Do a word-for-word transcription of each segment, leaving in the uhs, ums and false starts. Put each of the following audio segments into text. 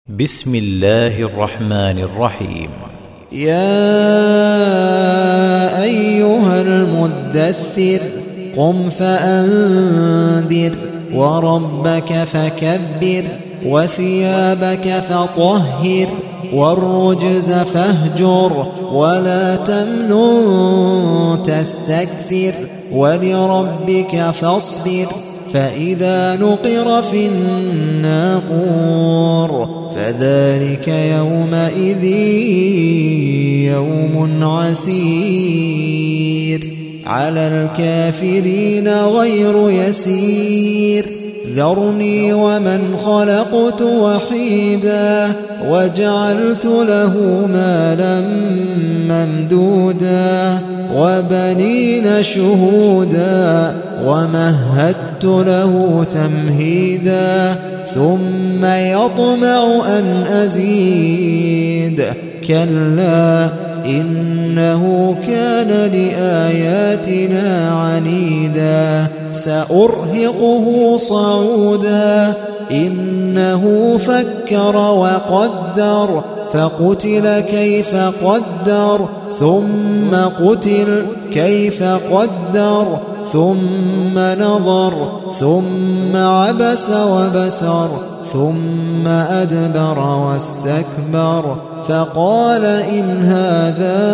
بسم الله الرحمن الرحيم. يا أيها المدثر قم فأنذر وربك فكبر وثيابك فطهر والرجز فاهجر ولا تمنن تستكثر ولربك فاصبر فإذا نقر في الناقور فذلك يومئذ يوم عسير على الكافرين غير يسير ذرني ومن خلقت وحيدا وجعلت له مالا ممدودا وبنين شهودا ومهدت له تمهيدا ثم يطمع أن أزيد كلا إنه كان لآياتنا عنيدا سأرهقه صعودا إنه فكر وقدر فقتل كيف قدر ثم قتل كيف قدر ثم نظر ثم عبس وبسر ثم أدبر واستكبر فقال إن هذا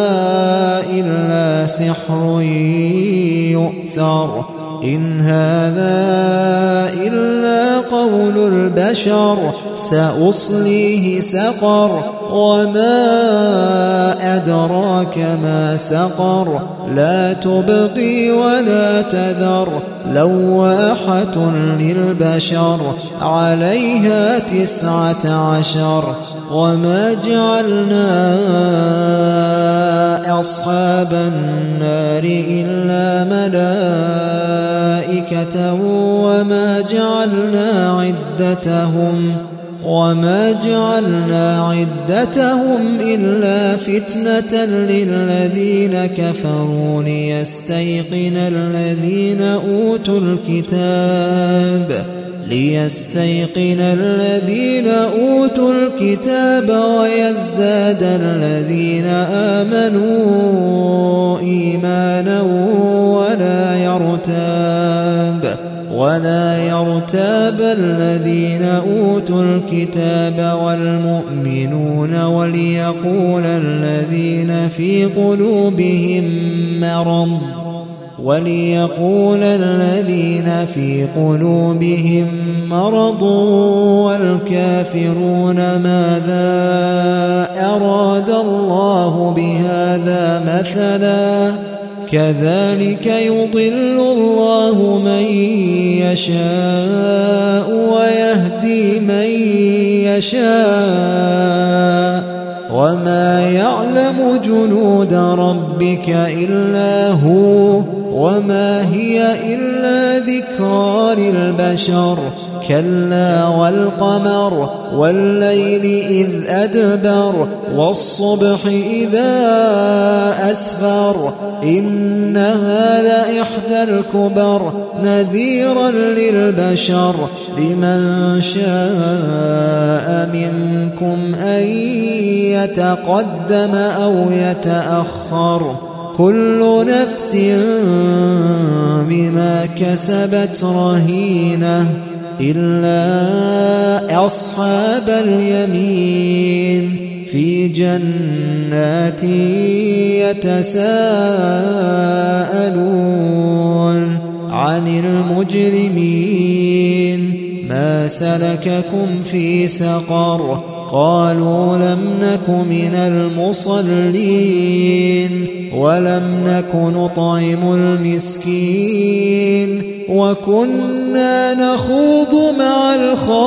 إلا سحر يؤثر إن هذا إلا قول البشر سأصليه سقر وما أدراك ما سقر لا تبقي ولا تذر لواحة للبشر عليها تسعة عشر وما جعلنا أصحاب النار إلا ملائكة وما جعلنا عدتهم وما جعلنا عدتهم إلا فتنة للذين كفروا ليستيقن الذين أوتوا الكتاب ليستيقن الذين أوتوا الكتاب ويزداد الذين آمنوا إيمانا ولا يرتاب ولا يرتاب الذين أوتوا الكتاب والمؤمنون وليقول الذين في قلوبهم مرض وليقول الذين في قلوبهم مرض والكافرون ماذا أراد الله بهذا مثلا كذلك يضل الله من يشاء ويهدي من يشاء وما يعلم جنود ربك إلا هو وما هي إلا ذكرى للبشر كلا والقمر والليل إذ أدبر والصبح إذا أسفر إنها لإحدى الكبر نذيرا للبشر لمن شاء منكم أن يتقدم أو يتأخر كل نفس بما كسبت رهينة إلا أصحاب اليمين في جنات يتساءلون عن المجرمين ما سلككم في سقر قالوا لم نك من المصلين ولم نك نطعم المسكين وكنا نخوض مع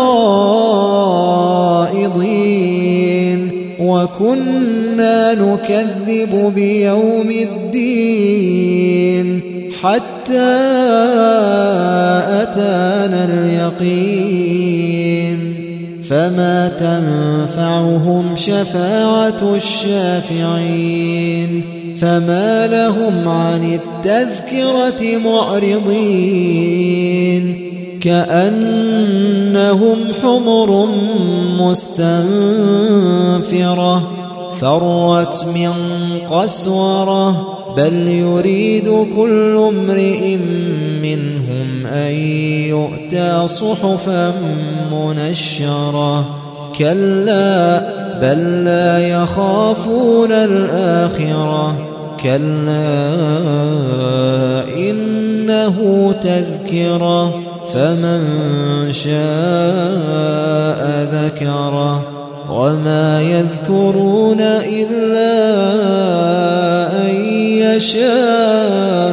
الخائضين وكنا نكذب بيوم الدين حتى أتانا اليقين فما تنفعهم شفاعة الشافعين فما لهم عن التذكرة معرضين كأنهم حمر مستنفرة فرت من قسورة بل يريد كل امرئ منهم أن يؤتى صحفا منشرة كلا بل لا يخافون الآخرة كلا إنه تذكرة فمن شاء ذكره وما يذكرون إلا أن يشاء